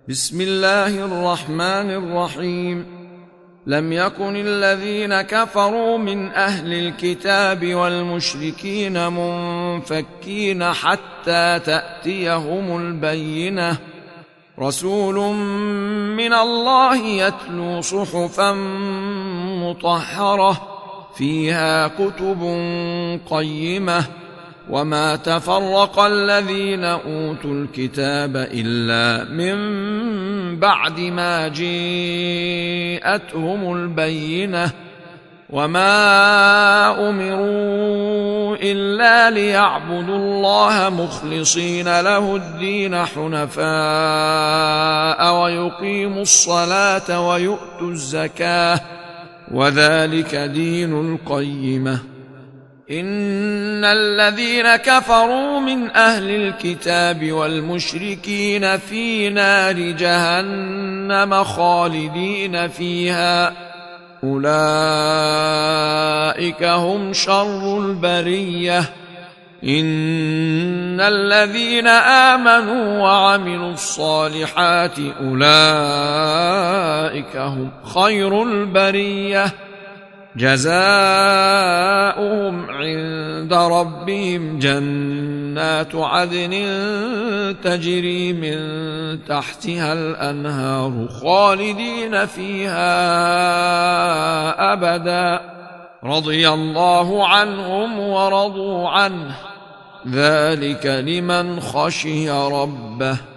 بسم الله الرحمن الرحيم. لم يكن الذين كفروا من أهل الكتاب والمشركين منفكين حتى تأتيهم البينة، رسول من الله يتلو صحفا مطهرة فيها كتب قيمة، وما تفرق الذين أوتوا الكتاب إلا من بعد ما جاءتهم البينة، وما أمروا إلا ليعبدوا الله مخلصين له الدين حنفاء ويقيموا الصلاة ويؤتوا الزكاة، وذلك دين القيمة. إن الذين كفروا من أهل الكتاب والمشركين في نار جهنم خالدين فيها، أولئك هم شر البرية. إن الذين آمنوا وعملوا الصالحات أولئك هم خير البرية، جزاؤهم عند ربهم جنات عدن تجري من تحتها الأنهار خالدين فيها أبدا، رضي الله عنهم ورضوا عنه، ذلك لمن خشي ربه.